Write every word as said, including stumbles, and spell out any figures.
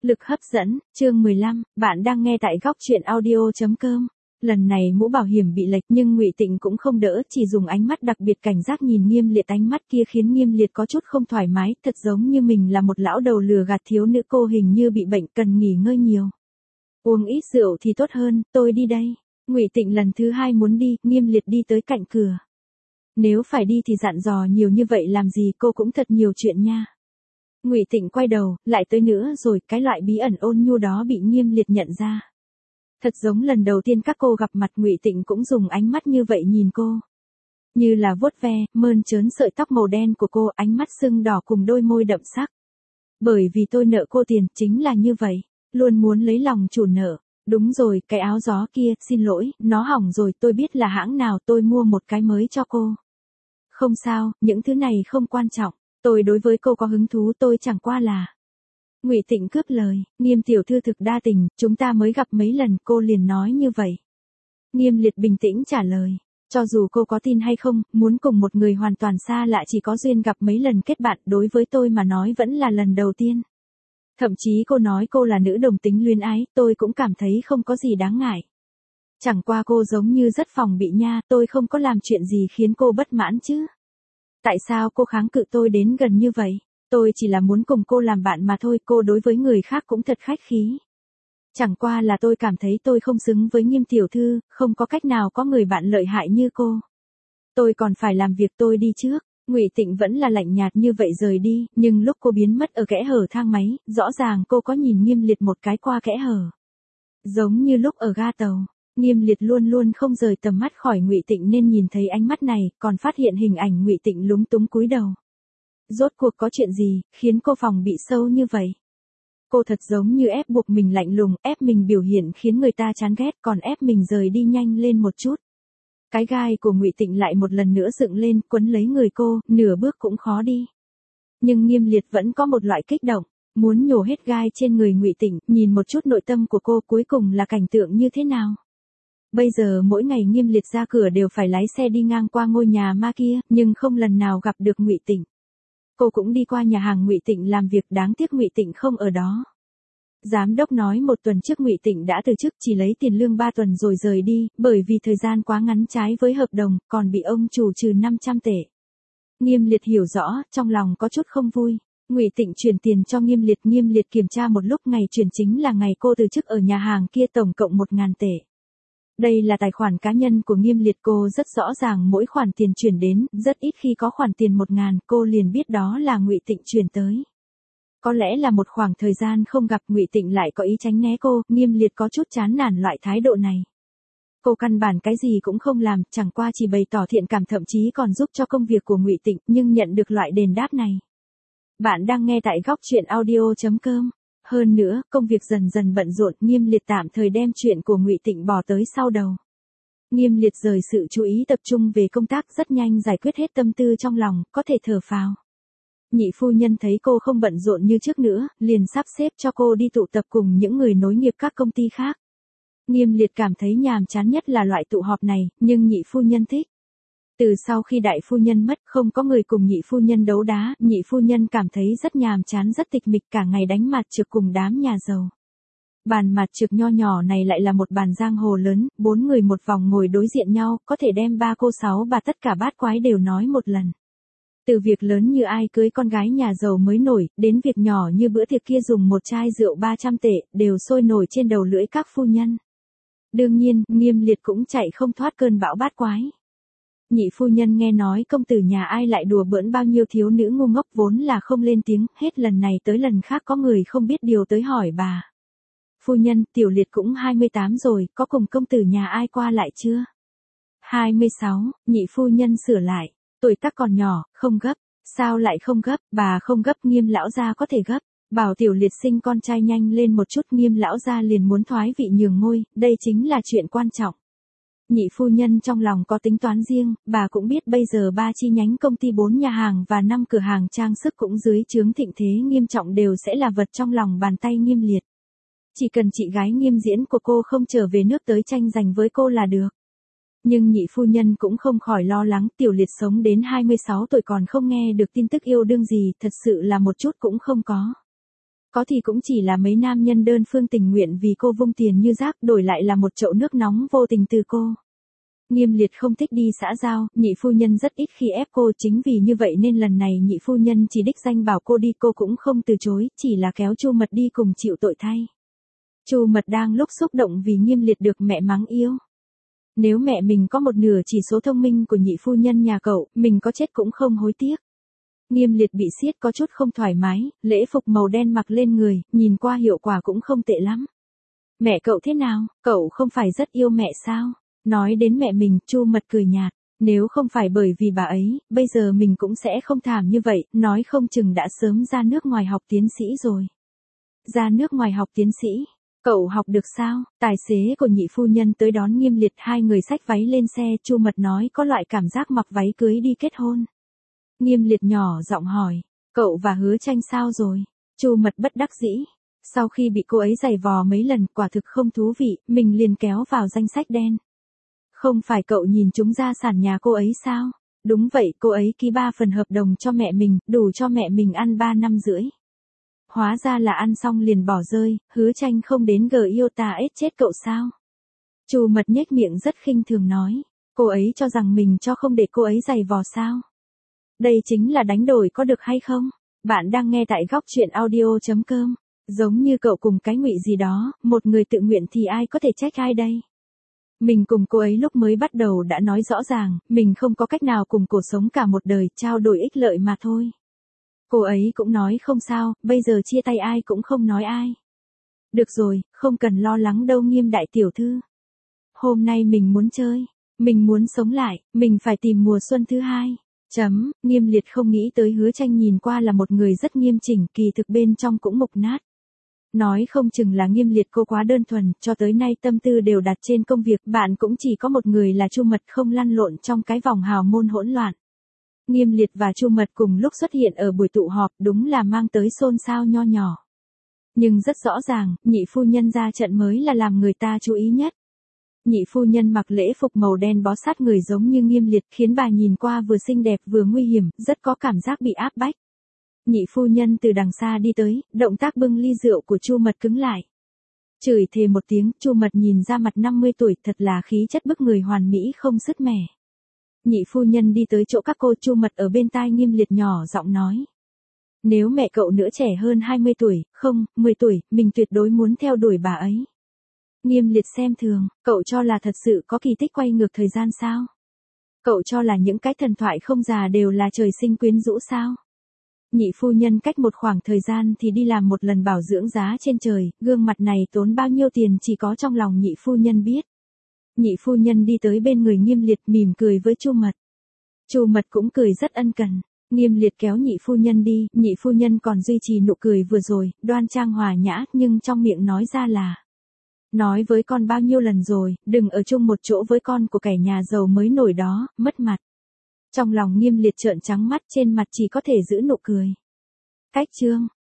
Lực hấp dẫn, chương mười lăm, bạn đang nghe tại góc truyện audio chấm com. Lần này mũ bảo hiểm bị lệch nhưng Ngụy Tịnh cũng không đỡ, chỉ dùng ánh mắt đặc biệt cảnh giác nhìn Nghiêm Liệt, ánh mắt kia khiến Nghiêm Liệt có chút không thoải mái, thật giống như mình là một lão đầu lừa gạt thiếu nữ, cô hình như bị bệnh cần nghỉ ngơi nhiều. Uống ít rượu thì tốt hơn, tôi đi đây. Ngụy Tịnh lần thứ hai muốn đi, Nghiêm Liệt đi tới cạnh cửa. Nếu phải đi thì dặn dò nhiều như vậy làm gì, cô cũng thật nhiều chuyện nha. Ngụy Tịnh quay đầu, lại tới nữa rồi, cái loại bí ẩn ôn nhu đó bị Nghiêm Liệt nhận ra. Thật giống lần đầu tiên các cô gặp mặt, Ngụy Tịnh cũng dùng ánh mắt như vậy nhìn cô. Như là vuốt ve, mơn trớn sợi tóc màu đen của cô, ánh mắt sưng đỏ cùng đôi môi đậm sắc. Bởi vì tôi nợ cô tiền, chính là như vậy, luôn muốn lấy lòng chủ nợ. Đúng rồi, cái áo gió kia, xin lỗi, nó hỏng rồi, tôi biết là hãng nào, tôi mua một cái mới cho cô. Không sao, những thứ này không quan trọng. Tôi đối với cô có hứng thú, tôi chẳng qua là. Ngụy Tịnh cướp lời, Nghiêm tiểu thư thực đa tình, chúng ta mới gặp mấy lần, cô liền nói như vậy. Nghiêm Liệt bình tĩnh trả lời, cho dù cô có tin hay không, muốn cùng một người hoàn toàn xa lạ chỉ có duyên gặp mấy lần kết bạn, đối với tôi mà nói vẫn là lần đầu tiên. Thậm chí cô nói cô là nữ đồng tính luyến ái, tôi cũng cảm thấy không có gì đáng ngại. Chẳng qua cô giống như rất phòng bị nha, tôi không có làm chuyện gì khiến cô bất mãn chứ. Tại sao cô kháng cự tôi đến gần như vậy? Tôi chỉ là muốn cùng cô làm bạn mà thôi, cô đối với người khác cũng thật khách khí. Chẳng qua là tôi cảm thấy tôi không xứng với Nghiêm tiểu thư, không có cách nào có người bạn lợi hại như cô. Tôi còn phải làm việc, tôi đi trước. Ngụy Tịnh vẫn là lạnh nhạt như vậy rời đi, nhưng lúc cô biến mất ở kẽ hở thang máy, rõ ràng cô có nhìn Nghiêm Liệt một cái qua kẽ hở. Giống như lúc ở ga tàu. Nghiêm Liệt luôn luôn không rời tầm mắt khỏi Ngụy Tịnh nên nhìn thấy ánh mắt này, còn phát hiện hình ảnh Ngụy Tịnh lúng túng cúi đầu. Rốt cuộc có chuyện gì, khiến cô phòng bị sâu như vậy? Cô thật giống như ép buộc mình lạnh lùng, ép mình biểu hiện khiến người ta chán ghét, còn ép mình rời đi nhanh lên một chút. Cái gai của Ngụy Tịnh lại một lần nữa dựng lên, quấn lấy người cô, nửa bước cũng khó đi. Nhưng Nghiêm Liệt vẫn có một loại kích động, muốn nhổ hết gai trên người Ngụy Tịnh, nhìn một chút nội tâm của cô cuối cùng là cảnh tượng như thế nào. Bây giờ mỗi ngày Nghiêm Liệt ra cửa đều phải lái xe đi ngang qua ngôi nhà ma kia, nhưng không lần nào gặp được Ngụy Tịnh. Cô cũng đi qua nhà hàng Ngụy Tịnh làm việc, đáng tiếc Ngụy Tịnh không ở đó. Giám đốc nói một tuần trước Ngụy Tịnh đã từ chức, chỉ lấy tiền lương ba tuần rồi rời đi, bởi vì thời gian quá ngắn trái với hợp đồng, còn bị ông chủ trừ năm trăm tệ. Nghiêm Liệt hiểu rõ, trong lòng có chút không vui. Ngụy Tịnh chuyển tiền cho Nghiêm Liệt, Nghiêm Liệt kiểm tra một lúc, ngày chuyển chính là ngày cô từ chức ở nhà hàng kia, tổng cộng một nghìn tệ. Đây là tài khoản cá nhân của Nghiêm Liệt, cô rất rõ ràng mỗi khoản tiền chuyển đến, rất ít khi có khoản tiền một ngàn, cô liền biết đó là Ngụy Tịnh chuyển tới. Có lẽ là một khoảng thời gian không gặp, Ngụy Tịnh lại có ý tránh né cô, Nghiêm Liệt có chút chán nản loại thái độ này. Cô căn bản cái gì cũng không làm, chẳng qua chỉ bày tỏ thiện cảm, thậm chí còn giúp cho công việc của Ngụy Tịnh, nhưng nhận được loại đền đáp này. Bạn đang nghe tại góc truyện audio chấm com. Hơn nữa, công việc dần dần bận rộn, Nghiêm Liệt tạm thời đem chuyện của Ngụy Tịnh bỏ tới sau đầu. Nghiêm Liệt rời sự chú ý tập trung về công tác, rất nhanh giải quyết hết tâm tư trong lòng, có thể thở phào. Nhị phu nhân thấy cô không bận rộn như trước nữa, liền sắp xếp cho cô đi tụ tập cùng những người nối nghiệp các công ty khác. Nghiêm Liệt cảm thấy nhàm chán nhất là loại tụ họp này, nhưng nhị phu nhân thích. Từ sau khi đại phu nhân mất, không có người cùng nhị phu nhân đấu đá, nhị phu nhân cảm thấy rất nhàm chán, rất tịch mịch, cả ngày đánh mặt trược cùng đám nhà giàu. Bàn mặt trược nho nhỏ này lại là một bàn giang hồ lớn, bốn người một vòng ngồi đối diện nhau, có thể đem ba cô sáu bà tất cả bát quái đều nói một lần. Từ việc lớn như ai cưới con gái nhà giàu mới nổi, đến việc nhỏ như bữa tiệc kia dùng một chai rượu ba trăm tệ, đều sôi nổi trên đầu lưỡi các phu nhân. Đương nhiên, Nghiêm Liệt cũng chạy không thoát cơn bão bát quái. Nhị phu nhân nghe nói công tử nhà ai lại đùa bỡn bao nhiêu thiếu nữ ngu ngốc, vốn là không lên tiếng, hết lần này tới lần khác có người không biết điều tới hỏi bà. Phu nhân, Tiểu Liệt cũng hai mươi tám rồi, có cùng công tử nhà ai qua lại chưa? hai mươi sáu, nhị phu nhân sửa lại, tuổi tác còn nhỏ, không gấp. Sao lại không gấp, bà không gấp, Nghiêm lão gia có thể gấp. Bảo Tiểu Liệt sinh con trai nhanh lên một chút, Nghiêm lão gia liền muốn thoái vị nhường ngôi, đây chính là chuyện quan trọng. Nhị phu nhân trong lòng có tính toán riêng, bà cũng biết bây giờ ba chi nhánh công ty, bốn nhà hàng và năm cửa hàng trang sức cũng dưới trướng Thịnh Thế Nghiêm Trọng đều sẽ là vật trong lòng bàn tay Nghiêm Liệt. Chỉ cần chị gái Nghiêm Diễn của cô không trở về nước tới tranh giành với cô là được. Nhưng nhị phu nhân cũng không khỏi lo lắng, Tiểu Liệt sống đến hai mươi sáu tuổi còn không nghe được tin tức yêu đương gì, thật sự là một chút cũng không có. có thì cũng chỉ là mấy nam nhân đơn phương tình nguyện vì cô vung tiền như rác, đổi lại là một chậu nước nóng vô tình từ cô. Nghiêm Liệt không thích đi xã giao, nhị phu nhân rất ít khi ép cô, chính vì như vậy nên lần này nhị phu nhân chỉ đích danh bảo cô đi, cô cũng không từ chối, chỉ là kéo Chu Mật đi cùng chịu tội thay. Chu Mật đang lúc xúc động vì Nghiêm Liệt được mẹ mắng yêu. Nếu mẹ mình có một nửa chỉ số thông minh của nhị phu nhân nhà cậu, mình có chết cũng không hối tiếc. Nghiêm Liệt bị siết có chút không thoải mái, lễ phục màu đen mặc lên người, nhìn qua hiệu quả cũng không tệ lắm. Mẹ cậu thế nào, cậu không phải rất yêu mẹ sao? Nói đến mẹ mình, Chu Mật cười nhạt, nếu không phải bởi vì bà ấy, bây giờ mình cũng sẽ không thảm như vậy, nói không chừng đã sớm ra nước ngoài học tiến sĩ rồi. Ra nước ngoài học tiến sĩ? Cậu học được sao? Tài xế của nhị phu nhân tới đón Nghiêm Liệt, hai người xách váy lên xe, Chu Mật nói có loại cảm giác mặc váy cưới đi kết hôn. Nghiêm Liệt nhỏ giọng hỏi, cậu và Hứa Tranh sao rồi? Chu Mật bất đắc dĩ. Sau khi bị cô ấy giày vò mấy lần, quả thực không thú vị, mình liền kéo vào danh sách đen. Không phải cậu nhìn chúng gia sản nhà cô ấy sao? Đúng vậy, cô ấy ký ba phần hợp đồng cho mẹ mình, đủ cho mẹ mình ăn ba năm rưỡi. Hóa ra là ăn xong liền bỏ rơi, Hứa Tranh không đến gờ yêu ta ết chết cậu sao? Chu Mật nhếch miệng rất khinh thường nói, cô ấy cho rằng mình cho không để cô ấy giày vò sao? Đây chính là đánh đổi có được hay không? Bạn đang nghe tại góc truyện audio chấm com. Giống như cậu cùng cái Ngụy gì đó, một người tự nguyện thì ai có thể trách ai đây? Mình cùng cô ấy lúc mới bắt đầu đã nói rõ ràng, mình không có cách nào cùng cổ sống cả một đời, trao đổi ích lợi mà thôi. Cô ấy cũng nói không sao, bây giờ chia tay ai cũng không nói ai. Được rồi, không cần lo lắng đâu Nghiêm đại tiểu thư. Hôm nay mình muốn chơi, mình muốn sống lại, mình phải tìm mùa xuân thứ hai. Chấm, Nghiêm Liệt không nghĩ tới Hứa Tranh nhìn qua là một người rất nghiêm chỉnh, kỳ thực bên trong cũng mục nát. Nói không chừng là Nghiêm Liệt cô quá đơn thuần, cho tới nay tâm tư đều đặt trên công việc, bạn cũng chỉ có một người là Chu Mật không lăn lộn trong cái vòng hào môn hỗn loạn. Nghiêm Liệt và Chu Mật cùng lúc xuất hiện ở buổi tụ họp, đúng là mang tới xôn xao nho nhỏ. Nhưng rất rõ ràng, nhị phu nhân ra trận mới là làm người ta chú ý nhất. Nhị phu nhân mặc lễ phục màu đen bó sát người giống như Nghiêm Liệt, khiến bà nhìn qua vừa xinh đẹp vừa nguy hiểm, rất có cảm giác bị áp bách. Nhị phu nhân từ đằng xa đi tới, động tác bưng ly rượu của Chu Mật cứng lại. Chửi thề một tiếng, Chu Mật nhìn ra mặt năm mươi tuổi, thật là khí chất bức người hoàn mỹ không sứt mẻ. Nhị phu nhân đi tới chỗ các cô, Chu Mật ở bên tai Nghiêm Liệt nhỏ giọng nói. Nếu mẹ cậu nữa trẻ hơn hai mươi tuổi, không, mười tuổi, mình tuyệt đối muốn theo đuổi bà ấy. Nghiêm Liệt xem thường, cậu cho là thật sự có kỳ tích quay ngược thời gian sao? Cậu cho là những cái thần thoại không già đều là trời sinh quyến rũ sao? Nhị phu nhân cách một khoảng thời gian thì đi làm một lần bảo dưỡng giá trên trời, gương mặt này tốn bao nhiêu tiền chỉ có trong lòng nhị phu nhân biết. Nhị phu nhân đi tới bên người Nghiêm Liệt mỉm cười với Chu Mật. Chu Mật cũng cười rất ân cần. Nghiêm Liệt kéo nhị phu nhân đi, nhị phu nhân còn duy trì nụ cười vừa rồi, đoan trang hòa nhã, nhưng trong miệng nói ra là. Nói với con bao nhiêu lần rồi, đừng ở chung một chỗ với con của kẻ nhà giàu mới nổi đó, mất mặt. Trong lòng Nghiêm Liệt trợn trắng mắt, trên mặt chỉ có thể giữ nụ cười. Cách chương.